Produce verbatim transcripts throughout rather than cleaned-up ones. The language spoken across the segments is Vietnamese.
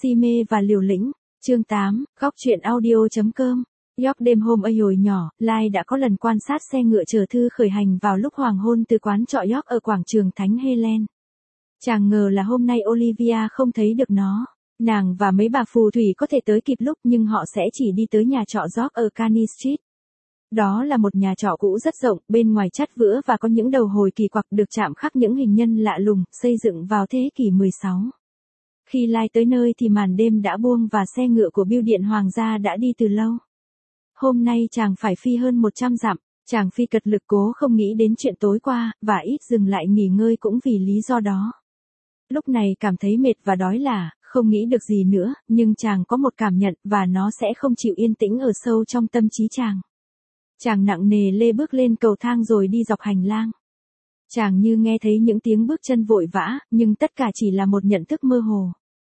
Si mê và liều lĩnh. Chương tám, góc truyện audio.com. York đêm hôm ơi hồi nhỏ, Lai đã có lần quan sát xe ngựa chở thư khởi hành vào lúc hoàng hôn từ quán trọ York ở quảng trường Thánh Helen. Chàng ngờ là hôm nay Olivia không thấy được nó. Nàng và mấy bà phù thủy có thể tới kịp lúc nhưng họ sẽ chỉ đi tới nhà trọ York ở Caney Street. Đó là một nhà trọ cũ rất rộng, bên ngoài chát vữa và có những đầu hồi kỳ quặc được chạm khắc những hình nhân lạ lùng, xây dựng vào thế kỷ mười sáu. Khi Lai tới nơi thì màn đêm đã buông và xe ngựa của bưu điện hoàng gia đã đi từ lâu. Hôm nay chàng phải phi hơn một trăm dặm, chàng phi cật lực cố không nghĩ đến chuyện tối qua, và ít dừng lại nghỉ ngơi cũng vì lý do đó. Lúc này cảm thấy mệt và đói là, không nghĩ được gì nữa, nhưng chàng có một cảm nhận và nó sẽ không chịu yên tĩnh ở sâu trong tâm trí chàng. Chàng nặng nề lê bước lên cầu thang rồi đi dọc hành lang. Chàng như nghe thấy những tiếng bước chân vội vã, nhưng tất cả chỉ là một nhận thức mơ hồ.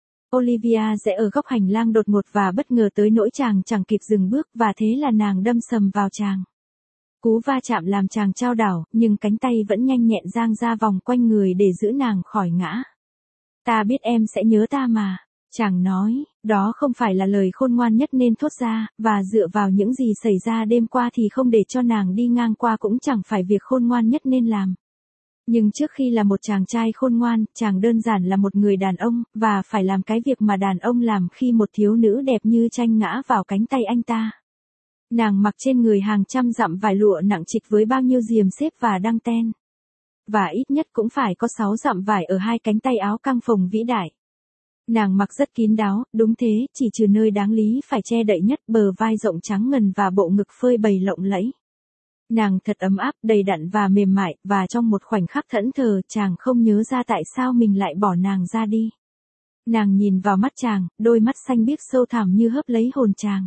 Olivia rẽ ở góc hành lang đột ngột và bất ngờ tới nỗi chàng chẳng kịp dừng bước và thế là nàng đâm sầm vào chàng. Cú va chạm làm chàng chao đảo, nhưng cánh tay vẫn nhanh nhẹn giang ra vòng quanh người để giữ nàng khỏi ngã. Ta biết em sẽ nhớ ta mà. Chàng nói, đó không phải là lời khôn ngoan nhất nên thốt ra, và dựa vào những gì xảy ra đêm qua thì không để cho nàng đi ngang qua cũng chẳng phải việc khôn ngoan nhất nên làm. Nhưng trước khi là một chàng trai khôn ngoan, chàng đơn giản là một người đàn ông, và phải làm cái việc mà đàn ông làm khi một thiếu nữ đẹp như tranh ngã vào cánh tay anh ta. Nàng mặc trên người hàng trăm dặm vải lụa nặng trịch với bao nhiêu diềm xếp và đăng ten. Và ít nhất cũng phải có sáu dặm vải ở hai cánh tay áo căng phồng vĩ đại. Nàng mặc rất kín đáo, đúng thế, chỉ trừ nơi đáng lý phải che đậy nhất, bờ vai rộng trắng ngần và bộ ngực phơi bày lộng lẫy. Nàng thật ấm áp, đầy đặn và mềm mại, và trong một khoảnh khắc thẫn thờ, chàng không nhớ ra tại sao mình lại bỏ nàng ra đi. Nàng nhìn vào mắt chàng, đôi mắt xanh biếc sâu thẳm như hớp lấy hồn chàng.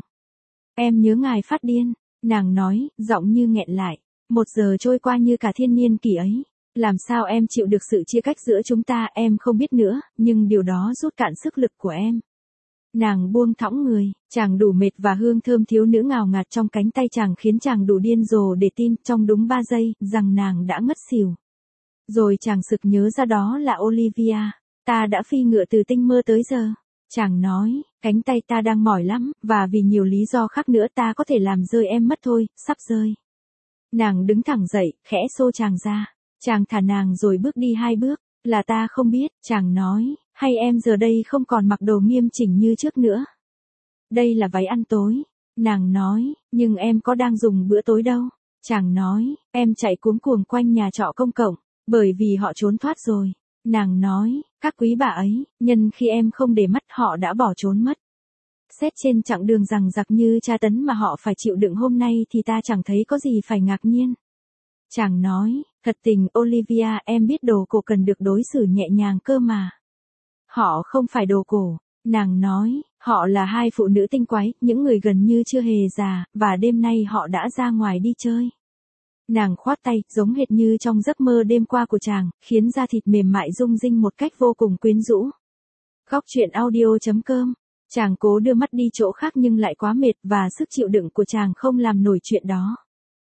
Em nhớ ngài phát điên, nàng nói, giọng như nghẹn lại. Một giờ trôi qua như cả thiên niên kỷ ấy. Làm sao em chịu được sự chia cách giữa chúng ta, em không biết nữa, nhưng điều đó rút cạn sức lực của em. Nàng buông thõng người, chàng đủ mệt và hương thơm thiếu nữ ngào ngạt trong cánh tay chàng khiến chàng đủ điên rồ để tin trong đúng ba giây rằng nàng đã ngất xỉu. Rồi chàng sực nhớ ra đó là Olivia. Ta đã phi ngựa từ tinh mơ tới giờ. Chàng nói, cánh tay ta đang mỏi lắm, và vì nhiều lý do khác nữa ta có thể làm rơi em mất thôi, sắp rơi. Nàng đứng thẳng dậy, khẽ xô chàng ra. Chàng thả nàng rồi bước đi hai bước. Là ta không biết, chàng nói, hay em giờ đây không còn mặc đồ nghiêm chỉnh như trước nữa. Đây là váy ăn tối. Nàng nói, nhưng em có đang dùng bữa tối đâu. Chàng nói, em chạy cuống cuồng quanh nhà trọ công cộng, bởi vì họ trốn thoát rồi. Nàng nói, các quý bà ấy, nhân khi em không để mắt họ đã bỏ trốn mất. Xét trên chặng đường rằng giặc như tra tấn mà họ phải chịu đựng hôm nay thì ta chẳng thấy có gì phải ngạc nhiên. Chàng nói, thật tình Olivia, em biết đồ cổ cần được đối xử nhẹ nhàng cơ mà. Họ không phải đồ cổ. Nàng nói, họ là hai phụ nữ tinh quái, những người gần như chưa hề già, và đêm nay họ đã ra ngoài đi chơi. Nàng khoát tay, giống hệt như trong giấc mơ đêm qua của chàng, khiến da thịt mềm mại rung rinh một cách vô cùng quyến rũ. Góc truyện audio.com. Chàng cố đưa mắt đi chỗ khác nhưng lại quá mệt và sức chịu đựng của chàng không làm nổi chuyện đó.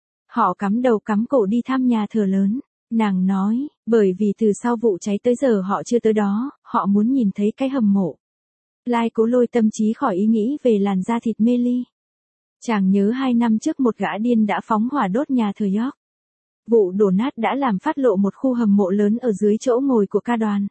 Họ cắm đầu cắm cổ đi thăm nhà thờ lớn. Nàng nói, bởi vì từ sau vụ cháy tới giờ họ chưa tới đó, họ muốn nhìn thấy cái hầm mộ. Lai cố lôi tâm trí khỏi ý nghĩ về làn da thịt mê ly. Chàng nhớ hai năm trước một gã điên đã phóng hỏa đốt nhà thờ York. Vụ đổ nát đã làm phát lộ một khu hầm mộ lớn ở dưới chỗ ngồi của ca đoàn.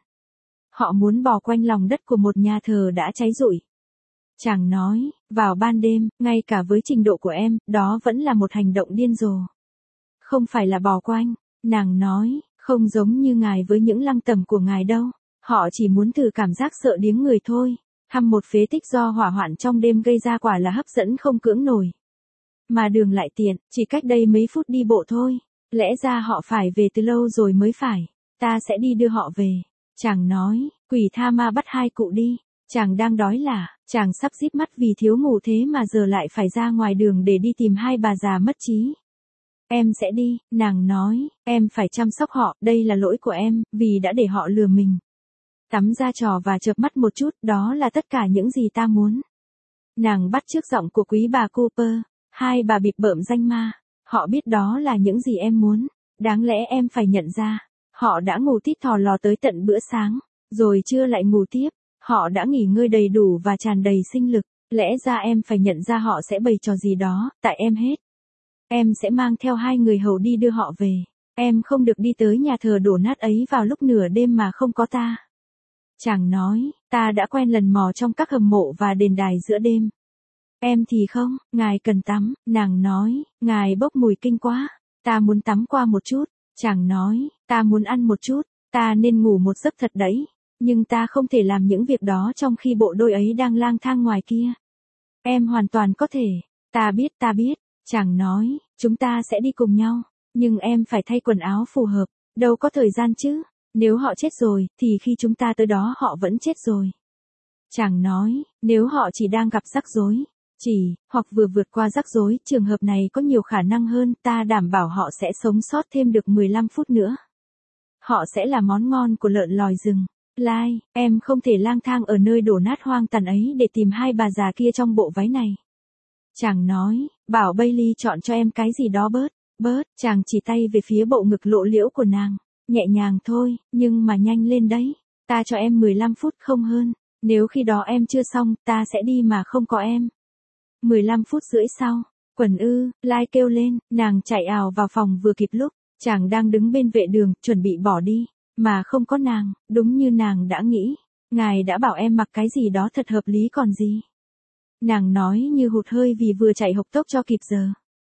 Họ muốn bò quanh lòng đất của một nhà thờ đã cháy rụi. Chàng nói, vào ban đêm, ngay cả với trình độ của em, đó vẫn là một hành động điên rồ. Không phải là bò quanh, nàng nói, không giống như ngài với những lăng tẩm của ngài đâu. Họ chỉ muốn thử cảm giác sợ điếng người thôi. Thăm một phế tích do hỏa hoạn trong đêm gây ra quả là hấp dẫn không cưỡng nổi. Mà đường lại tiện, chỉ cách đây mấy phút đi bộ thôi. Lẽ ra họ phải về từ lâu rồi mới phải. Ta sẽ đi đưa họ về. Chàng nói, quỷ tha ma bắt hai cụ đi. Chàng đang đói là, chàng sắp díp mắt vì thiếu ngủ thế mà giờ lại phải ra ngoài đường để đi tìm hai bà già mất trí. Em sẽ đi, nàng nói, em phải chăm sóc họ, đây là lỗi của em, vì đã để họ lừa mình. Tắm ra trò và chợp mắt một chút, đó là tất cả những gì ta muốn. Nàng bắt chước giọng của quý bà Cooper, hai bà bịp bợm danh ma, họ biết đó là những gì em muốn, đáng lẽ em phải nhận ra, họ đã ngủ tít thò lò tới tận bữa sáng, rồi trưa lại ngủ tiếp. Họ đã nghỉ ngơi đầy đủ và tràn đầy sinh lực, lẽ ra em phải nhận ra họ sẽ bày trò gì đó, tại em hết. Em sẽ mang theo hai người hầu đi đưa họ về. Em không được đi tới nhà thờ đổ nát ấy vào lúc nửa đêm mà không có ta. Chàng nói, ta đã quen lần mò trong các hầm mộ và đền đài giữa đêm. Em thì không, ngài cần tắm, nàng nói, ngài bốc mùi kinh quá, ta muốn tắm qua một chút. Chàng nói, ta muốn ăn một chút, ta nên ngủ một giấc thật đấy, nhưng ta không thể làm những việc đó trong khi bộ đôi ấy đang lang thang ngoài kia. Em hoàn toàn có thể, ta biết ta biết, chàng nói, chúng ta sẽ đi cùng nhau, nhưng em phải thay quần áo phù hợp, đâu có thời gian chứ, nếu họ chết rồi, thì khi chúng ta tới đó họ vẫn chết rồi. Chàng nói, nếu họ chỉ đang gặp rắc rối, chỉ, hoặc vừa vượt qua rắc rối, trường hợp này có nhiều khả năng hơn, ta đảm bảo họ sẽ sống sót thêm được mười lăm phút nữa. Họ sẽ là món ngon của lợn lòi rừng. Lai, em không thể lang thang ở nơi đổ nát hoang tàn ấy để tìm hai bà già kia trong bộ váy này. Chàng nói, bảo Bailey chọn cho em cái gì đó bớt, bớt, chàng chỉ tay về phía bộ ngực lộ liễu của nàng. Nhẹ nhàng thôi, nhưng mà nhanh lên đấy, ta cho em mười lăm phút không hơn, nếu khi đó em chưa xong, ta sẽ đi mà không có em. mười lăm phút rưỡi sau, quần ư, Lai kêu lên, nàng chạy ào vào phòng vừa kịp lúc, chàng đang đứng bên vệ đường, chuẩn bị bỏ đi, mà không có nàng, đúng như nàng đã nghĩ, ngài đã bảo em mặc cái gì đó thật hợp lý còn gì. Nàng nói như hụt hơi vì vừa chạy hộc tốc cho kịp giờ.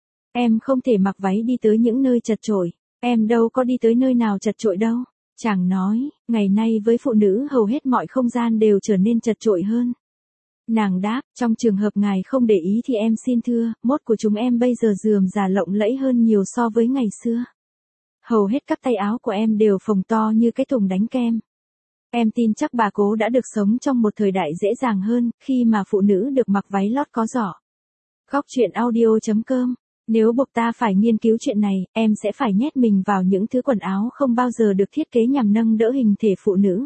Em không thể mặc váy đi tới những nơi chật chội, em đâu có đi tới nơi nào chật chội đâu. Chàng nói, ngày nay với phụ nữ hầu hết mọi không gian đều trở nên chật chội hơn. Nàng đáp, trong trường hợp ngài không để ý thì em xin thưa, mốt của chúng em bây giờ rườm rà lộng lẫy hơn nhiều so với ngày xưa. Hầu hết các tay áo của em đều phồng to như cái thùng đánh kem. Em tin chắc bà cố đã được sống trong một thời đại dễ dàng hơn, khi mà phụ nữ được mặc váy lót có giỏ. Góc truyện audio chấm com. Nếu buộc ta phải nghiên cứu chuyện này, em sẽ phải nhét mình vào những thứ quần áo không bao giờ được thiết kế nhằm nâng đỡ hình thể phụ nữ.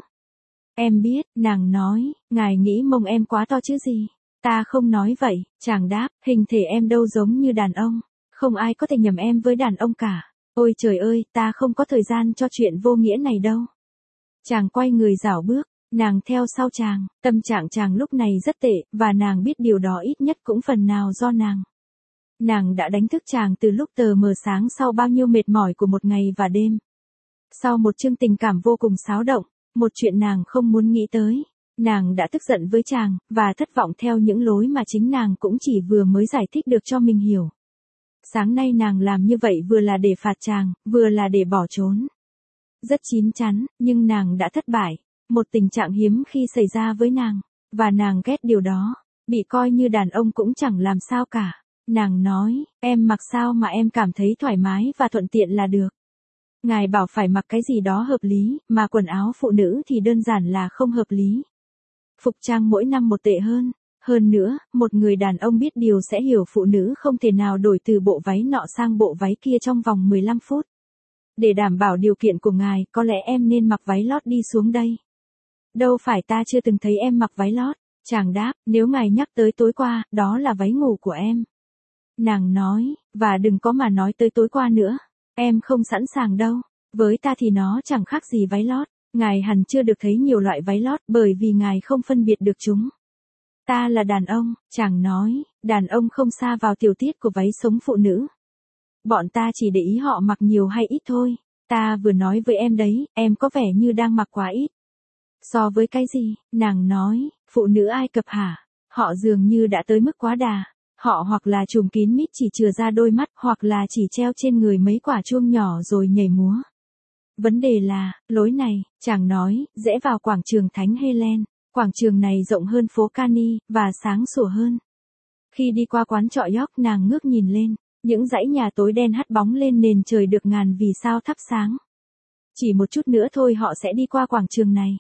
Em biết, nàng nói, ngài nghĩ mông em quá to chứ gì. Ta không nói vậy, chàng đáp, hình thể em đâu giống như đàn ông. Không ai có thể nhầm em với đàn ông cả. Ôi trời ơi, ta không có thời gian cho chuyện vô nghĩa này đâu. Chàng quay người rảo bước, nàng theo sau chàng, tâm trạng chàng lúc này rất tệ, và nàng biết điều đó ít nhất cũng phần nào do nàng. Nàng đã đánh thức chàng từ lúc tờ mờ sáng sau bao nhiêu mệt mỏi của một ngày và đêm. Sau một chương tình cảm vô cùng xáo động, một chuyện nàng không muốn nghĩ tới, nàng đã tức giận với chàng, và thất vọng theo những lối mà chính nàng cũng chỉ vừa mới giải thích được cho mình hiểu. Sáng nay nàng làm như vậy vừa là để phạt chàng, vừa là để bỏ trốn. Rất chín chắn, nhưng nàng đã thất bại, một tình trạng hiếm khi xảy ra với nàng, và nàng ghét điều đó, bị coi như đàn ông cũng chẳng làm sao cả. Nàng nói, em mặc sao mà em cảm thấy thoải mái và thuận tiện là được. Ngài bảo phải mặc cái gì đó hợp lý, mà quần áo phụ nữ thì đơn giản là không hợp lý. Phục trang mỗi năm một tệ hơn. Hơn nữa, một người đàn ông biết điều sẽ hiểu phụ nữ không thể nào đổi từ bộ váy nọ sang bộ váy kia trong vòng mười lăm phút. Để đảm bảo điều kiện của ngài, có lẽ em nên mặc váy lót đi xuống đây. Đâu phải ta chưa từng thấy em mặc váy lót. Chàng đáp, nếu ngài nhắc tới tối qua, đó là váy ngủ của em. Nàng nói, và đừng có mà nói tới tối qua nữa. Em không sẵn sàng đâu. Với ta thì nó chẳng khác gì váy lót. Ngài hẳn chưa được thấy nhiều loại váy lót bởi vì ngài không phân biệt được chúng. Ta là đàn ông, chàng nói, đàn ông không sa vào tiểu tiết của váy sống phụ nữ. Bọn ta chỉ để ý họ mặc nhiều hay ít thôi. Ta vừa nói với em đấy, em có vẻ như đang mặc quá ít. So với cái gì, nàng nói, phụ nữ Ai Cập hả? Họ dường như đã tới mức quá đà. Họ hoặc là trùm kín mít chỉ chừa ra đôi mắt, hoặc là chỉ treo trên người mấy quả chuông nhỏ rồi nhảy múa. Vấn đề là, lối này, chàng nói, rẽ vào quảng trường Thánh Helen. Quảng trường này rộng hơn phố Cani, và sáng sủa hơn. Khi đi qua quán trọ York, nàng ngước nhìn lên, những dãy nhà tối đen hắt bóng lên nền trời được ngàn vì sao thắp sáng. Chỉ một chút nữa thôi họ sẽ đi qua quảng trường này.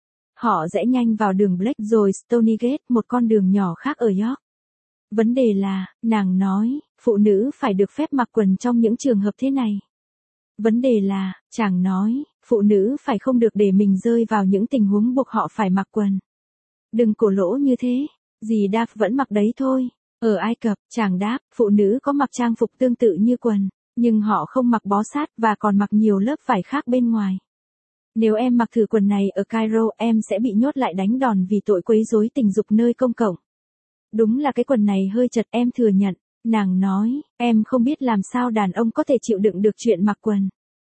Họ rẽ nhanh vào đường Black rồi Stonygate, một con đường nhỏ khác ở York. Vấn đề là, nàng nói, phụ nữ phải được phép mặc quần trong những trường hợp thế này. Vấn đề là, chàng nói, phụ nữ phải không được để mình rơi vào những tình huống buộc họ phải mặc quần. Đừng cổ lỗ như thế, dì Đáp vẫn mặc đấy thôi. Ở Ai Cập, chàng đáp, phụ nữ có mặc trang phục tương tự như quần, nhưng họ không mặc bó sát và còn mặc nhiều lớp vải khác bên ngoài. Nếu em mặc thử quần này ở Cairo em sẽ bị nhốt lại đánh đòn vì tội quấy rối tình dục nơi công cộng. Đúng là cái quần này hơi chật em thừa nhận. Nàng nói, em không biết làm sao đàn ông có thể chịu đựng được chuyện mặc quần.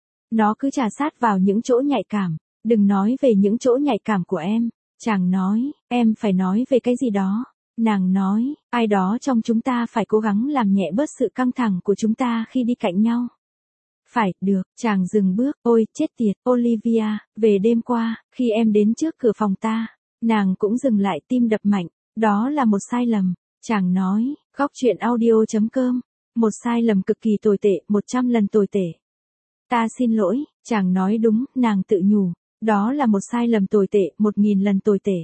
Nó cứ chà sát vào những chỗ nhạy cảm. Đừng nói về những chỗ nhạy cảm của em. Chàng nói, em phải nói về cái gì đó. Nàng nói, ai đó trong chúng ta phải cố gắng làm nhẹ bớt sự căng thẳng của chúng ta khi đi cạnh nhau. Phải, được, chàng dừng bước, ôi, chết tiệt, Olivia, về đêm qua, khi em đến trước cửa phòng ta, nàng cũng dừng lại tim đập mạnh, đó là một sai lầm, chàng nói, góc chuyện audio chấm com, một sai lầm cực kỳ tồi tệ, một trăm lần tồi tệ. Ta xin lỗi, chàng nói đúng, nàng tự nhủ, đó là một sai lầm tồi tệ, một nghìn lần tồi tệ.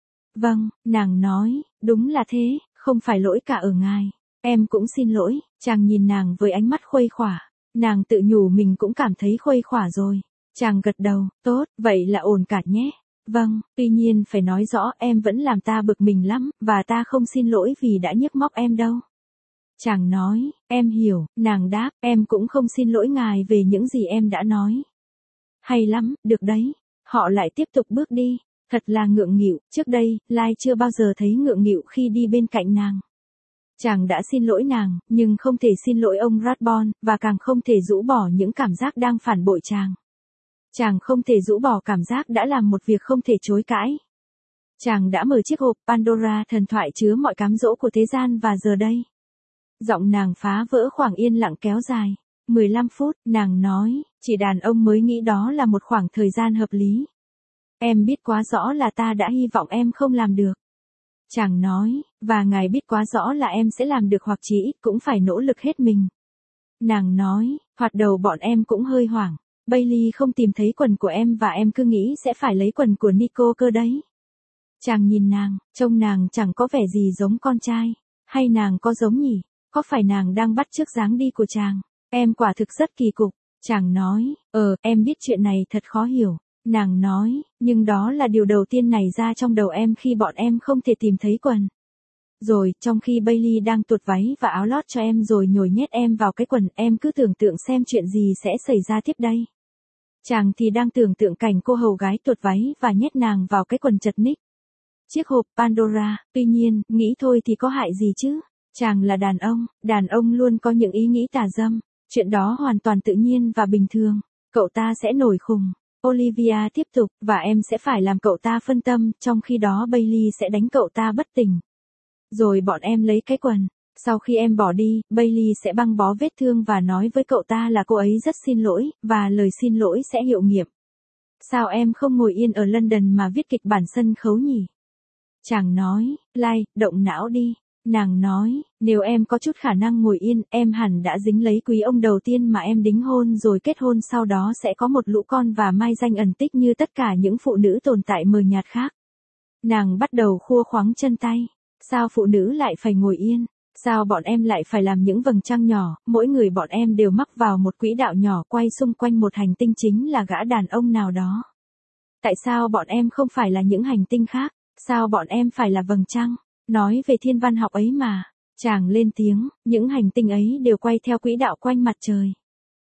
Vâng, nàng nói, đúng là thế, không phải lỗi cả ở ngài, em cũng xin lỗi, chàng nhìn nàng với ánh mắt khuây khỏa. Nàng tự nhủ mình cũng cảm thấy khuây khỏa rồi. Chàng gật đầu, tốt, vậy là ổn cả nhé. Vâng, tuy nhiên phải nói rõ em vẫn làm ta bực mình lắm, và ta không xin lỗi vì đã nhức móc em đâu. Chàng nói, em hiểu, nàng đáp, em cũng không xin lỗi ngài về những gì em đã nói. Hay lắm, được đấy. Họ lại tiếp tục bước đi. Thật là ngượng nghịu, trước đây, Lai chưa bao giờ thấy ngượng nghịu khi đi bên cạnh nàng. Chàng đã xin lỗi nàng, nhưng không thể xin lỗi ông Rathbone, và càng không thể rũ bỏ những cảm giác đang phản bội chàng. Chàng không thể rũ bỏ cảm giác đã làm một việc không thể chối cãi. Chàng đã mở chiếc hộp Pandora thần thoại chứa mọi cám dỗ của thế gian và giờ đây. Giọng nàng phá vỡ khoảng yên lặng kéo dài. mười lăm phút, nàng nói, chỉ đàn ông mới nghĩ đó là một khoảng thời gian hợp lý. Em biết quá rõ là ta đã hy vọng em không làm được. Chàng nói, và ngài biết quá rõ là em sẽ làm được hoặc chỉ ít cũng phải nỗ lực hết mình. Nàng nói, hoạt đầu bọn em cũng hơi hoảng. Bailey không tìm thấy quần của em và em cứ nghĩ sẽ phải lấy quần của Nico cơ đấy. Chàng nhìn nàng, trông nàng chẳng có vẻ gì giống con trai. Hay nàng có giống nhỉ? Có phải nàng đang bắt chước dáng đi của chàng? Em quả thực rất kỳ cục. Chàng nói, ờ, em biết chuyện này thật khó hiểu. Nàng nói, nhưng đó là điều đầu tiên nảy ra trong đầu em khi bọn em không thể tìm thấy quần. Rồi, trong khi Bailey đang tuột váy và áo lót cho em rồi nhồi nhét em vào cái quần, em cứ tưởng tượng xem chuyện gì sẽ xảy ra tiếp đây. Chàng thì đang tưởng tượng cảnh cô hầu gái tuột váy và nhét nàng vào cái quần chật ních. Chiếc hộp Pandora, tuy nhiên, nghĩ thôi thì có hại gì chứ? Chàng là đàn ông, đàn ông luôn có những ý nghĩ tà dâm. Chuyện đó hoàn toàn tự nhiên và bình thường. Cậu ta sẽ nổi khùng. Olivia tiếp tục, và em sẽ phải làm cậu ta phân tâm, trong khi đó Bailey sẽ đánh cậu ta bất tỉnh. Rồi bọn em lấy cái quần. Sau khi em bỏ đi, Bailey sẽ băng bó vết thương và nói với cậu ta là cô ấy rất xin lỗi, và lời xin lỗi sẽ hiệu nghiệm. Sao em không ngồi yên ở London mà viết kịch bản sân khấu nhỉ? Chàng nói, Lai, động não đi. Nàng nói, nếu em có chút khả năng ngồi yên, em hẳn đã dính lấy quý ông đầu tiên mà em đính hôn rồi kết hôn sau đó sẽ có một lũ con và mai danh ẩn tích như tất cả những phụ nữ tồn tại mờ nhạt khác. Nàng bắt đầu khua khoắng chân tay. Sao phụ nữ lại phải ngồi yên? Sao bọn em lại phải làm những vầng trăng nhỏ, mỗi người bọn em đều mắc vào một quỹ đạo nhỏ quay xung quanh một hành tinh chính là gã đàn ông nào đó? Tại sao bọn em không phải là những hành tinh khác? Sao bọn em phải là vầng trăng? Nói về thiên văn học ấy mà. Chàng lên tiếng, những hành tinh ấy đều quay theo quỹ đạo quanh mặt trời.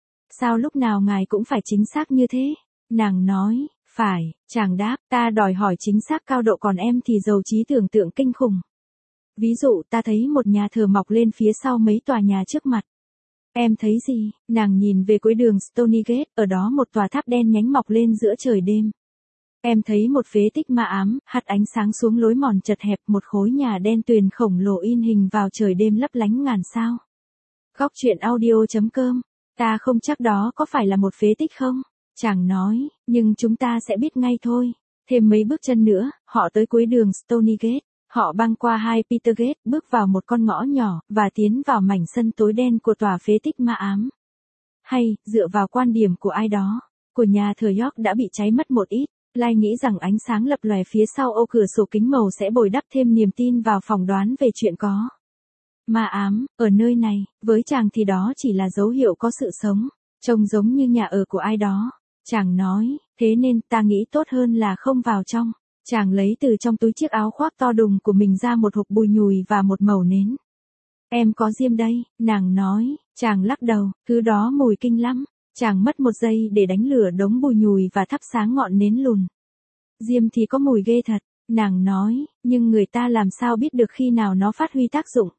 Sao lúc nào ngài cũng phải chính xác như thế? Nàng nói, phải, chàng đáp, ta đòi hỏi chính xác cao độ còn em thì giàu trí tưởng tượng kinh khủng. Ví dụ ta thấy một nhà thờ mọc lên phía sau mấy tòa nhà trước mặt. Em thấy gì? Nàng nhìn về cuối đường Stonygate, ở đó một tòa tháp đen nhánh mọc lên giữa trời đêm. Em thấy một phế tích ma ám, hắt ánh sáng xuống lối mòn chật hẹp, một khối nhà đen tuyền khổng lồ in hình vào trời đêm lấp lánh ngàn sao. Góc chuyện audio chấm com, ta không chắc đó có phải là một phế tích không? Chàng nói, nhưng chúng ta sẽ biết ngay thôi. Thêm mấy bước chân nữa, họ tới cuối đường Stonygate. Họ băng qua hai Petergate, bước vào một con ngõ nhỏ, và tiến vào mảnh sân tối đen của tòa phế tích ma ám. Hay, dựa vào quan điểm của ai đó, của nhà thờ York đã bị cháy mất một ít. Lai nghĩ rằng ánh sáng lập lòe phía sau ô cửa sổ kính màu sẽ bồi đắp thêm niềm tin vào phỏng đoán về chuyện có ma ám ở nơi này. Với chàng thì đó chỉ là dấu hiệu có sự sống, trông giống như nhà ở của ai đó. Chàng nói, thế nên ta nghĩ tốt hơn là không vào trong. Chàng lấy từ trong túi chiếc áo khoác to đùng của mình ra một hộp bùi nhùi và một mẩu nến. Em có diêm đây, nàng nói. Chàng lắc đầu, thứ đó mùi kinh lắm. Chàng mất một giây để đánh lửa đống bùi nhùi và thắp sáng ngọn nến lùn. Diêm thì có mùi ghê thật, nàng nói, nhưng người ta làm sao biết được khi nào nó phát huy tác dụng.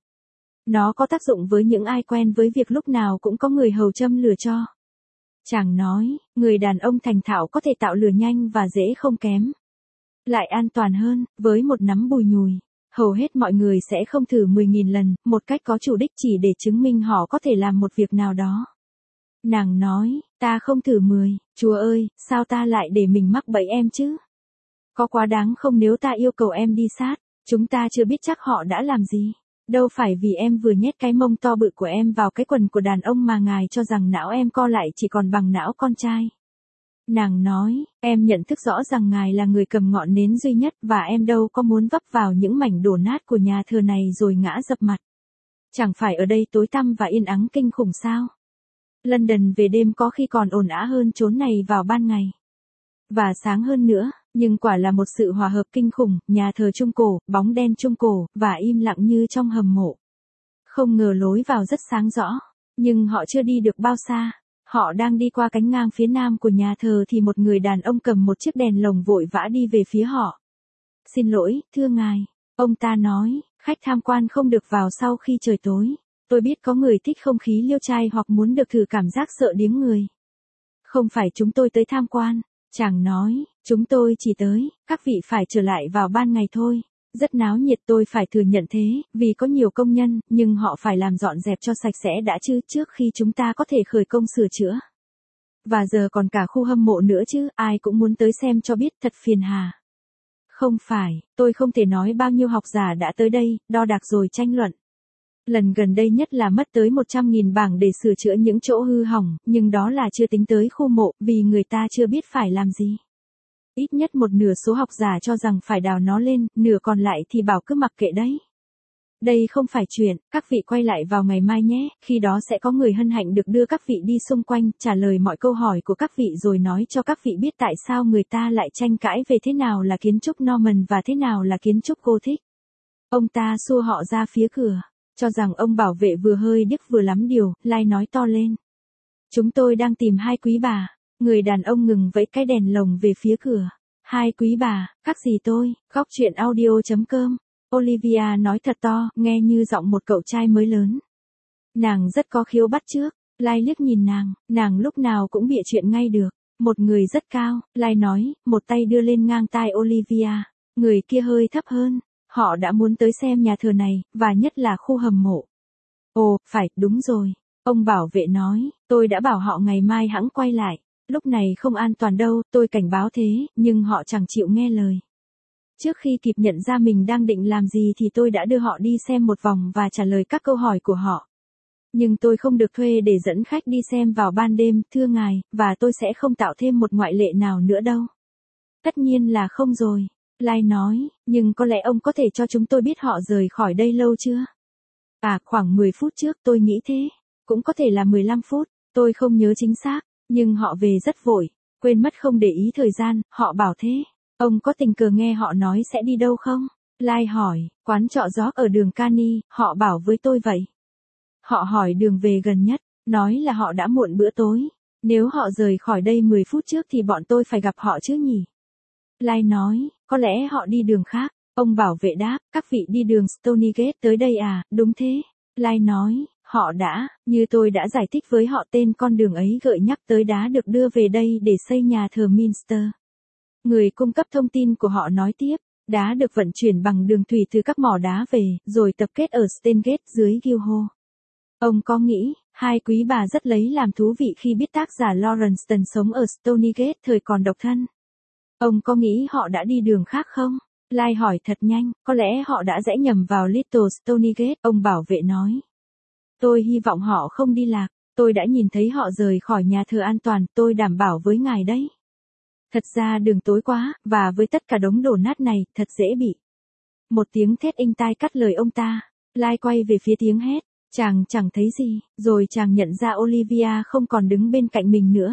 Nó có tác dụng với những ai quen với việc lúc nào cũng có người hầu châm lửa cho. Chàng nói, người đàn ông thành thạo có thể tạo lửa nhanh và dễ không kém. Lại an toàn hơn, với một nắm bùi nhùi. Hầu hết mọi người sẽ không thử mười nghìn lần, một cách có chủ đích chỉ để chứng minh họ có thể làm một việc nào đó. Nàng nói, ta không thử mười, Chúa ơi, sao ta lại để mình mắc bẫy em chứ? Có quá đáng không nếu ta yêu cầu em đi sát, chúng ta chưa biết chắc họ đã làm gì. Đâu phải vì em vừa nhét cái mông to bự của em vào cái quần của đàn ông mà ngài cho rằng não em co lại chỉ còn bằng não con trai. Nàng nói, em nhận thức rõ rằng ngài là người cầm ngọn nến duy nhất và em đâu có muốn vấp vào những mảnh đổ nát của nhà thờ này rồi ngã dập mặt. Chẳng phải ở đây tối tăm và yên ắng kinh khủng sao? London về đêm có khi còn ồn ào hơn chốn này vào ban ngày. Và sáng hơn nữa, nhưng quả là một sự hòa hợp kinh khủng, nhà thờ Trung Cổ, bóng đen Trung Cổ, và im lặng như trong hầm mộ. Không ngờ lối vào rất sáng rõ, nhưng họ chưa đi được bao xa. Họ đang đi qua cánh ngang phía nam của nhà thờ thì một người đàn ông cầm một chiếc đèn lồng vội vã đi về phía họ. Xin lỗi, thưa ngài, ông ta nói, khách tham quan không được vào sau khi trời tối. Tôi biết có người thích không khí liêu trai hoặc muốn được thử cảm giác sợ điếng người. Không phải chúng tôi tới tham quan, chàng nói, chúng tôi chỉ tới, các vị phải trở lại vào ban ngày thôi. Rất náo nhiệt tôi phải thừa nhận thế, vì có nhiều công nhân, nhưng họ phải làm dọn dẹp cho sạch sẽ đã chứ trước khi chúng ta có thể khởi công sửa chữa. Và giờ còn cả khu hâm mộ nữa chứ, ai cũng muốn tới xem cho biết thật phiền hà. Không phải, tôi không thể nói bao nhiêu học giả đã tới đây, đo đạc rồi tranh luận. Lần gần đây nhất là mất tới một trăm nghìn bảng để sửa chữa những chỗ hư hỏng, nhưng đó là chưa tính tới khu mộ, vì người ta chưa biết phải làm gì. Ít nhất một nửa số học giả cho rằng phải đào nó lên, nửa còn lại thì bảo cứ mặc kệ đấy. Đây không phải chuyện, các vị quay lại vào ngày mai nhé, khi đó sẽ có người hân hạnh được đưa các vị đi xung quanh, trả lời mọi câu hỏi của các vị rồi nói cho các vị biết tại sao người ta lại tranh cãi về thế nào là kiến trúc Norman và thế nào là kiến trúc Gothic. Ông ta xua họ ra phía cửa, cho rằng ông bảo vệ vừa hơi điếc vừa lắm điều, lai nói to lên. Chúng tôi đang tìm hai quý bà. Người đàn ông ngừng vẫy cái đèn lồng về phía cửa. Hai quý bà, các gì tôi, góc chuyện audio chấm com. Olivia nói thật to, nghe như giọng một cậu trai mới lớn. Nàng rất có khiếu bắt chước. Lai liếc nhìn nàng, nàng lúc nào cũng bịa chuyện ngay được. Một người rất cao, Lai nói, một tay đưa lên ngang tai Olivia. Người kia hơi thấp hơn. Họ đã muốn tới xem nhà thờ này, và nhất là khu hầm mộ. Ồ, phải, đúng rồi. Ông bảo vệ nói, tôi đã bảo họ ngày mai hẵng quay lại. Lúc này không an toàn đâu, tôi cảnh báo thế, nhưng họ chẳng chịu nghe lời. Trước khi kịp nhận ra mình đang định làm gì thì tôi đã đưa họ đi xem một vòng và trả lời các câu hỏi của họ. Nhưng tôi không được thuê để dẫn khách đi xem vào ban đêm, thưa ngài, và tôi sẽ không tạo thêm một ngoại lệ nào nữa đâu. Tất nhiên là không rồi. Lai nói, nhưng có lẽ ông có thể cho chúng tôi biết họ rời khỏi đây lâu chưa? À, khoảng mười phút trước tôi nghĩ thế. Cũng có thể là mười lăm phút, tôi không nhớ chính xác. Nhưng họ về rất vội, quên mất không để ý thời gian, họ bảo thế. Ông có tình cờ nghe họ nói sẽ đi đâu không? Lai hỏi, quán trọ gió ở đường Cani, họ bảo với tôi vậy. Họ hỏi đường về gần nhất, nói là họ đã muộn bữa tối. Nếu họ rời khỏi đây mười phút trước thì bọn tôi phải gặp họ chứ nhỉ? Lai nói, có lẽ họ đi đường khác. Ông bảo vệ đáp, các vị đi đường Stonygate tới đây à, đúng thế. Lai nói, họ đã, như tôi đã giải thích với họ tên con đường ấy gợi nhắc tới đá được đưa về đây để xây nhà thờ Minster. Người cung cấp thông tin của họ nói tiếp, đá được vận chuyển bằng đường thủy từ các mỏ đá về, rồi tập kết ở Stangate dưới Guildhall. Ông có nghĩ, hai quý bà rất lấy làm thú vị khi biết tác giả Lawrence sống ở Stonygate thời còn độc thân. Ông có nghĩ họ đã đi đường khác không? Lai hỏi thật nhanh, có lẽ họ đã rẽ nhầm vào Little Stonygate, ông bảo vệ nói. Tôi hy vọng họ không đi lạc, tôi đã nhìn thấy họ rời khỏi nhà thờ an toàn, tôi đảm bảo với ngài đấy. Thật ra đường tối quá, và với tất cả đống đổ nát này, thật dễ bị. Một tiếng thét inh tai cắt lời ông ta, Lai quay về phía tiếng hét, chàng chẳng thấy gì, rồi chàng nhận ra Olivia không còn đứng bên cạnh mình nữa.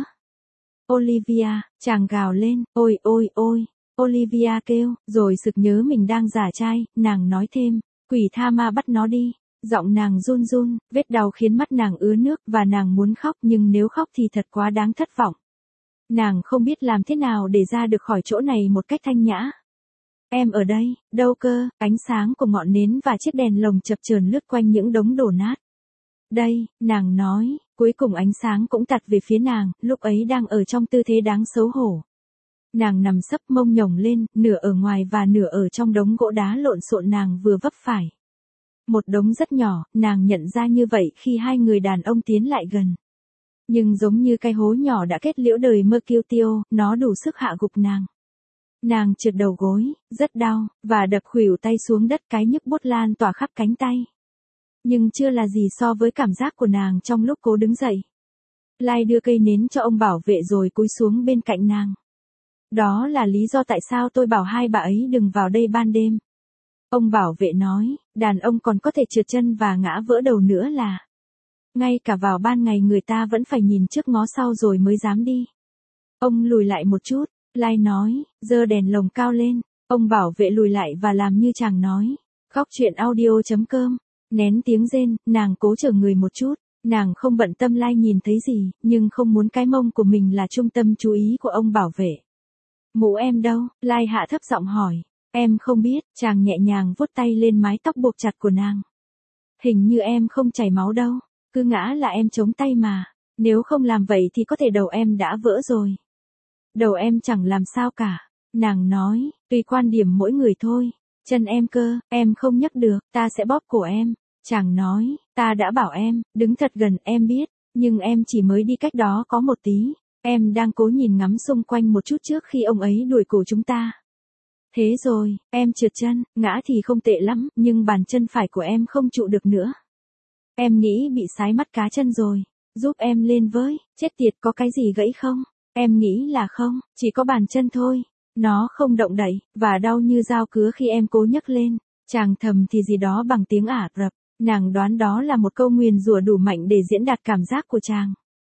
Olivia, chàng gào lên, ôi ôi ôi, Olivia kêu, rồi sực nhớ mình đang giả trai, nàng nói thêm, quỷ tha ma bắt nó đi. Giọng nàng run run, vết đau khiến mắt nàng ứa nước và nàng muốn khóc nhưng nếu khóc thì thật quá đáng thất vọng. Nàng không biết làm thế nào để ra được khỏi chỗ này một cách thanh nhã. Em ở đây, đâu cơ, ánh sáng của ngọn nến và chiếc đèn lồng chập chờn lướt quanh những đống đổ nát. Đây, nàng nói, cuối cùng ánh sáng cũng tạt về phía nàng, lúc ấy đang ở trong tư thế đáng xấu hổ. Nàng nằm sấp mông nhổng lên, nửa ở ngoài và nửa ở trong đống gỗ đá lộn xộn nàng vừa vấp phải. Một đống rất nhỏ, nàng nhận ra như vậy khi hai người đàn ông tiến lại gần. Nhưng giống như cái hố nhỏ đã kết liễu đời Mercutio, nó đủ sức hạ gục nàng. Nàng trượt đầu gối, rất đau, và đập khuỷu tay xuống đất, cái nhức buốt lan tỏa khắp cánh tay. Nhưng chưa là gì so với cảm giác của nàng trong lúc cố đứng dậy. Lai đưa cây nến cho ông bảo vệ rồi cúi xuống bên cạnh nàng. Đó là lý do tại sao tôi bảo hai bà ấy đừng vào đây ban đêm. Ông bảo vệ nói, đàn ông còn có thể trượt chân và ngã vỡ đầu nữa là. Ngay cả vào ban ngày người ta vẫn phải nhìn trước ngó sau rồi mới dám đi. Ông lùi lại một chút, Lai nói, giơ đèn lồng cao lên. Ông bảo vệ lùi lại và làm như chàng nói. Góc chuyện audio chấm com. Nén tiếng rên, nàng cố trở người một chút. Nàng không bận tâm Lai nhìn thấy gì, nhưng không muốn cái mông của mình là trung tâm chú ý của ông bảo vệ. Mũ em đâu? Lai hạ thấp giọng hỏi. Em không biết, chàng nhẹ nhàng vuốt tay lên mái tóc buộc chặt của nàng. Hình như em không chảy máu đâu, cứ ngã là em chống tay mà, nếu không làm vậy thì có thể đầu em đã vỡ rồi. Đầu em chẳng làm sao cả, nàng nói, tùy quan điểm mỗi người thôi, chân em cơ, em không nhấc được, ta sẽ bóp cổ em. Chàng nói, ta đã bảo em, đứng thật gần, em biết, nhưng em chỉ mới đi cách đó có một tí, em đang cố nhìn ngắm xung quanh một chút trước khi ông ấy đuổi cổ chúng ta. Thế rồi, em trượt chân, ngã thì không tệ lắm, nhưng bàn chân phải của em không trụ được nữa. Em nghĩ bị sái mắt cá chân rồi, giúp em lên với, chết tiệt có cái gì gãy không? Em nghĩ là không, chỉ có bàn chân thôi, nó không động đậy, và đau như dao cứa khi em cố nhấc lên. Chàng thầm thì gì đó bằng tiếng Ả Rập, nàng đoán đó là một câu nguyền rủa đủ mạnh để diễn đạt cảm giác của chàng.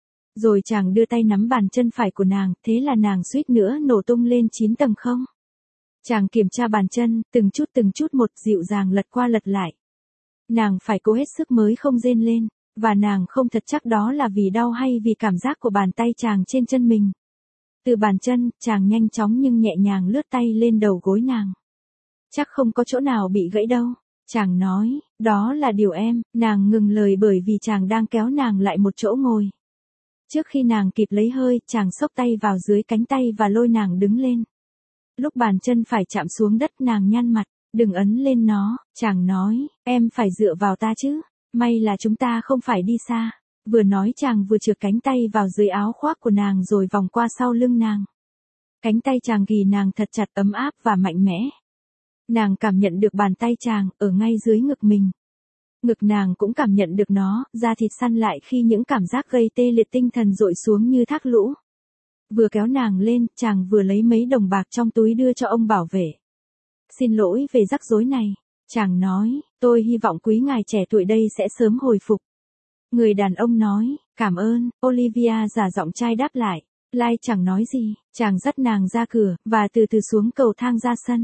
Rồi chàng đưa tay nắm bàn chân phải của nàng, thế là nàng suýt nữa nổ tung lên chín tầng không. Chàng kiểm tra bàn chân, từng chút từng chút một dịu dàng lật qua lật lại. Nàng phải cố hết sức mới không rên lên, và nàng không thật chắc đó là vì đau hay vì cảm giác của bàn tay chàng trên chân mình. Từ bàn chân, chàng nhanh chóng nhưng nhẹ nhàng lướt tay lên đầu gối nàng. Chắc không có chỗ nào bị gãy đâu, chàng nói, đó là điều em, nàng ngừng lời bởi vì chàng đang kéo nàng lại một chỗ ngồi. Trước khi nàng kịp lấy hơi, chàng xốc tay vào dưới cánh tay và lôi nàng đứng lên. Lúc bàn chân phải chạm xuống đất nàng nhăn mặt, đừng ấn lên nó, chàng nói, em phải dựa vào ta chứ, may là chúng ta không phải đi xa. Vừa nói chàng vừa trượt cánh tay vào dưới áo khoác của nàng rồi vòng qua sau lưng nàng. Cánh tay chàng ghì nàng thật chặt ấm áp và mạnh mẽ. Nàng cảm nhận được bàn tay chàng ở ngay dưới ngực mình. Ngực nàng cũng cảm nhận được nó, da thịt săn lại khi những cảm giác gây tê liệt tinh thần dội xuống như thác lũ. Vừa kéo nàng lên, chàng vừa lấy mấy đồng bạc trong túi đưa cho ông bảo vệ. Xin lỗi về rắc rối này, chàng nói, tôi hy vọng quý ngài trẻ tuổi đây sẽ sớm hồi phục. Người đàn ông nói, cảm ơn, Olivia giả giọng trai đáp lại. Lai chẳng nói gì, chàng dắt nàng ra cửa, và từ từ xuống cầu thang ra sân.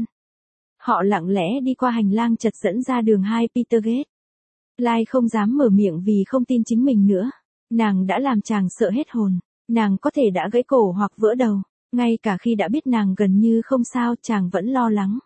Họ lặng lẽ đi qua hành lang chật dẫn ra đường hai Petergate. Lai không dám mở miệng vì không tin chính mình nữa. Nàng đã làm chàng sợ hết hồn. Nàng có thể đã gãy cổ hoặc vỡ đầu. Ngay cả khi đã biết nàng gần như không sao, chàng vẫn lo lắng.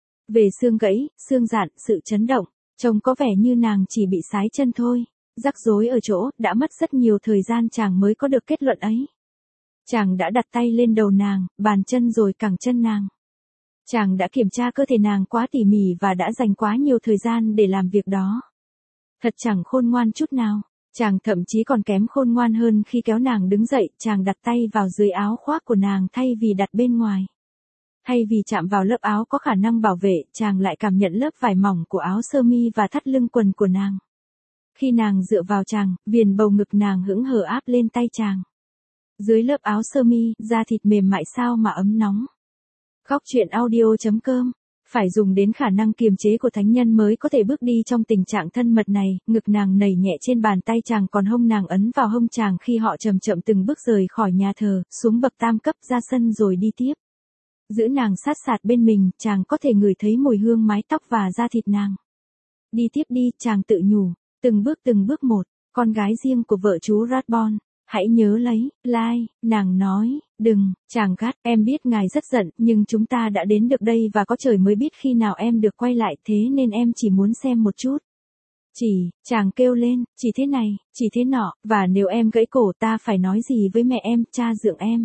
Về xương gãy, xương dạn, sự chấn động, trông có vẻ như nàng chỉ bị sái chân thôi. Rắc rối ở chỗ, đã mất rất nhiều thời gian chàng mới có được kết luận ấy. Chàng đã đặt tay lên đầu nàng, bàn chân rồi cẳng chân nàng. Chàng đã kiểm tra cơ thể nàng quá tỉ mỉ và đã dành quá nhiều thời gian để làm việc đó. Thật chẳng khôn ngoan chút nào. Chàng thậm chí còn kém khôn ngoan hơn khi kéo nàng đứng dậy, chàng đặt tay vào dưới áo khoác của nàng thay vì đặt bên ngoài. Thay vì chạm vào lớp áo có khả năng bảo vệ, chàng lại cảm nhận lớp vải mỏng của áo sơ mi và thắt lưng quần của nàng. Khi nàng dựa vào chàng, viền bầu ngực nàng hững hờ áp lên tay chàng. Dưới lớp áo sơ mi, da thịt mềm mại sao mà ấm nóng. Góc chuyện audio chấm com. Phải dùng đến khả năng kiềm chế của thánh nhân mới có thể bước đi trong tình trạng thân mật này, ngực nàng nảy nhẹ trên bàn tay chàng còn hông nàng ấn vào hông chàng khi họ chậm chậm từng bước rời khỏi nhà thờ, xuống bậc tam cấp ra sân rồi đi tiếp. Giữ nàng sát sạt bên mình, chàng có thể ngửi thấy mùi hương mái tóc và da thịt nàng. đi tiếp đi, chàng tự nhủ, từng bước từng bước một, con gái riêng của vợ chú Rathbone, hãy nhớ lấy, Lai, nàng nói, đừng, chàng gắt, em biết ngài rất giận, nhưng chúng ta đã đến được đây và có trời mới biết khi nào em được quay lại, thế nên em chỉ muốn xem một chút. Chỉ, chàng kêu lên, chỉ thế này, chỉ thế nọ, và nếu em gãy cổ ta phải nói gì với mẹ em, cha dượng em.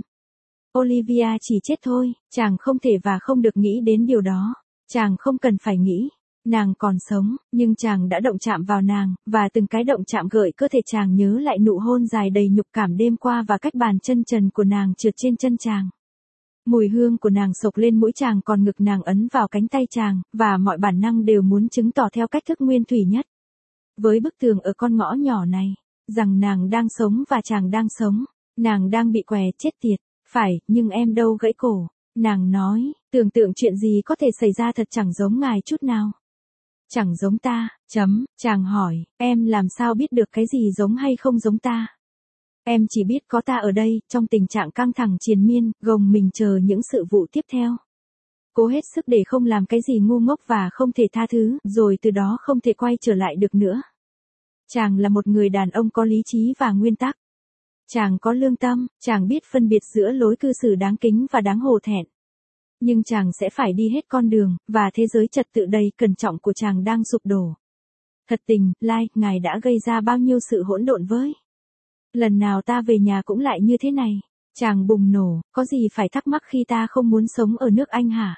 Olivia chỉ chết thôi, chàng không thể và không được nghĩ đến điều đó, chàng không cần phải nghĩ. Nàng còn sống, nhưng chàng đã động chạm vào nàng, và từng cái động chạm gợi cơ thể chàng nhớ lại nụ hôn dài đầy nhục cảm đêm qua và cách bàn chân trần của nàng trượt trên chân chàng. Mùi hương của nàng sộc lên mũi chàng, còn ngực nàng ấn vào cánh tay chàng, và mọi bản năng đều muốn chứng tỏ theo cách thức nguyên thủy nhất. Với bức tường ở con ngõ nhỏ này, rằng nàng đang sống và chàng đang sống, nàng đang bị què chết tiệt, phải, nhưng em đâu gãy cổ. Nàng nói, tưởng tượng chuyện gì có thể xảy ra thật chẳng giống ngài chút nào. Chẳng giống ta, chấm, chàng hỏi, em làm sao biết được cái gì giống hay không giống ta? Em chỉ biết có ta ở đây, trong tình trạng căng thẳng triền miên, gồng mình chờ những sự vụ tiếp theo. Cố hết sức để không làm cái gì ngu ngốc và không thể tha thứ, rồi từ đó không thể quay trở lại được nữa. Chàng là một người đàn ông có lý trí và nguyên tắc. Chàng có lương tâm, chàng biết phân biệt giữa lối cư xử đáng kính và đáng hổ thẹn. Nhưng chàng sẽ phải đi hết con đường, và thế giới trật tự đầy cẩn trọng của chàng đang sụp đổ. Thật tình, Lai, ngài đã gây ra bao nhiêu sự hỗn độn với. Lần nào ta về nhà cũng lại như thế này. Chàng bùng nổ, có gì phải thắc mắc khi ta không muốn sống ở nước Anh hả?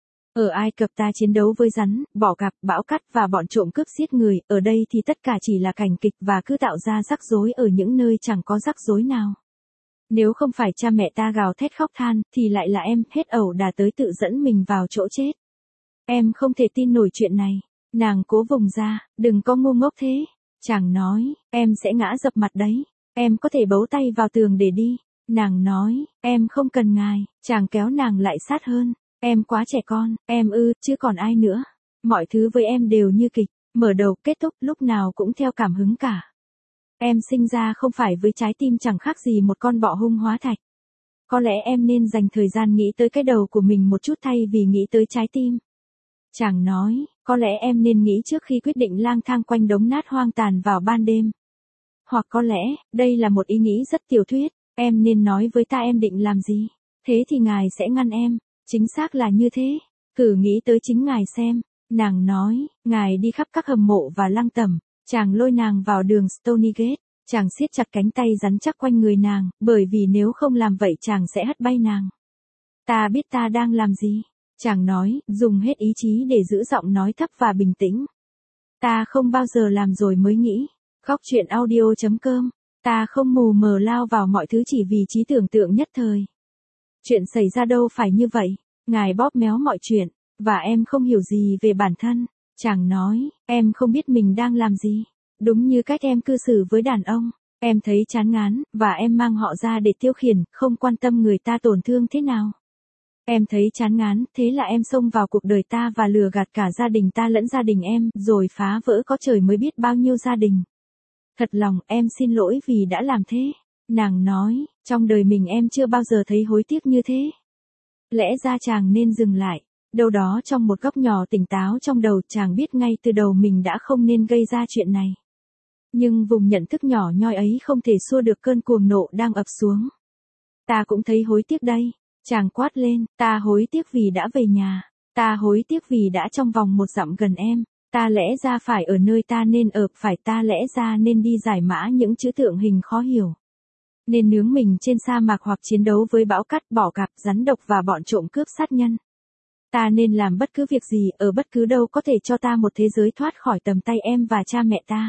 Ở Ai Cập ta chiến đấu với rắn, bọ cạp, bão cát và bọn trộm cướp giết người, ở đây thì tất cả chỉ là cảnh kịch và cứ tạo ra rắc rối ở những nơi chẳng có rắc rối nào. Nếu không phải cha mẹ ta gào thét khóc than, thì lại là em, hết ẩu đà tới tự dẫn mình vào chỗ chết. Em không thể tin nổi chuyện này. Nàng cố vùng ra, đừng có ngu ngốc thế. Chàng nói, em sẽ ngã dập mặt đấy. Em có thể bấu tay vào tường để đi. Nàng nói, em không cần ngài. Chàng kéo nàng lại sát hơn. Em quá trẻ con, em ư, chứ còn ai nữa. Mọi thứ với em đều như kịch, mở đầu kết thúc lúc nào cũng theo cảm hứng cả. Em sinh ra không phải với trái tim chẳng khác gì một con bọ hung hóa thạch. Có lẽ em nên dành thời gian nghĩ tới cái đầu của mình một chút thay vì nghĩ tới trái tim. Chàng nói, có lẽ em nên nghĩ trước khi quyết định lang thang quanh đống nát hoang tàn vào ban đêm. Hoặc có lẽ, đây là một ý nghĩ rất tiểu thuyết, em nên nói với ta em định làm gì. Thế thì ngài sẽ ngăn em. Chính xác là như thế. Cử nghĩ tới chính ngài xem. Nàng nói, ngài đi khắp các hầm mộ và lăng tẩm. Chàng lôi nàng vào đường Stonygate. Chàng siết chặt cánh tay rắn chắc quanh người nàng, bởi vì nếu không làm vậy chàng sẽ hất bay nàng. Ta biết ta đang làm gì. Chàng nói, dùng hết ý chí để giữ giọng nói thấp và bình tĩnh. Ta không bao giờ làm rồi mới nghĩ. Góc truyện audio chấm com. Ta không mù mờ lao vào mọi thứ chỉ vì trí tưởng tượng nhất thời. Chuyện xảy ra đâu phải như vậy. Ngài bóp méo mọi chuyện, và em không hiểu gì về bản thân. Chàng nói, em không biết mình đang làm gì. Đúng như cách em cư xử với đàn ông. Em thấy chán ngán, và em mang họ ra để tiêu khiển, không quan tâm người ta tổn thương thế nào. Em thấy chán ngán, thế là em xông vào cuộc đời ta và lừa gạt cả gia đình ta lẫn gia đình em, rồi phá vỡ có trời mới biết bao nhiêu gia đình. Thật lòng, em xin lỗi vì đã làm thế. Nàng nói, trong đời mình em chưa bao giờ thấy hối tiếc như thế. Lẽ ra chàng nên dừng lại. Đâu đó trong một góc nhỏ tỉnh táo trong đầu, chàng biết ngay từ đầu mình đã không nên gây ra chuyện này. Nhưng vùng nhận thức nhỏ nhoi ấy không thể xua được cơn cuồng nộ đang ập xuống. Ta cũng thấy hối tiếc đây. Chàng quát lên, ta hối tiếc vì đã về nhà. Ta hối tiếc vì đã trong vòng một dặm gần em. Ta lẽ ra phải ở nơi ta nên ở, phải ta lẽ ra nên đi giải mã những chữ tượng hình khó hiểu. Nên nướng mình trên sa mạc hoặc chiến đấu với bão cát, bọ cạp, rắn độc và bọn trộm cướp sát nhân. Ta nên làm bất cứ việc gì, ở bất cứ đâu có thể cho ta một thế giới thoát khỏi tầm tay em và cha mẹ ta.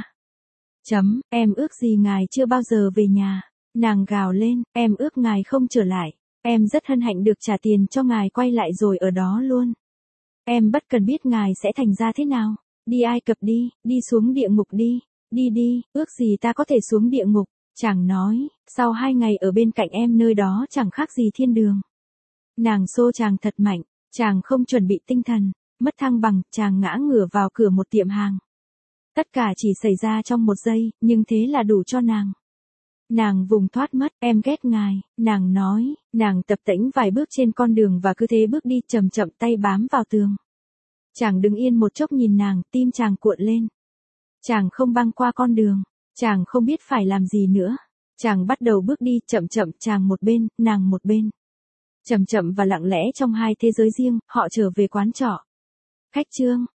Chấm, em ước gì ngài chưa bao giờ về nhà. Nàng gào lên, em ước ngài không trở lại. Em rất hân hạnh được trả tiền cho ngài quay lại rồi ở đó luôn. Em bất cần biết ngài sẽ thành ra thế nào. Đi Ai Cập đi, đi xuống địa ngục đi. Đi đi, ước gì ta có thể xuống địa ngục. Chàng nói, sau hai ngày ở bên cạnh em nơi đó chẳng khác gì thiên đường. Nàng xô chàng thật mạnh, chàng không chuẩn bị tinh thần, mất thăng bằng, chàng ngã ngửa vào cửa một tiệm hàng. Tất cả chỉ xảy ra trong một giây, nhưng thế là đủ cho nàng. Nàng vùng thoát mất, em ghét ngài, nàng nói, nàng tập tễnh vài bước trên con đường và cứ thế bước đi chậm chậm tay bám vào tường. Chàng đứng yên một chốc nhìn nàng, tim chàng cuộn lên. Chàng không băng qua con đường, chàng không biết phải làm gì nữa. Chàng bắt đầu bước đi, chậm chậm, chàng một bên, nàng một bên. Chậm chậm và lặng lẽ trong hai thế giới riêng, họ trở về quán trọ. Khách Trương,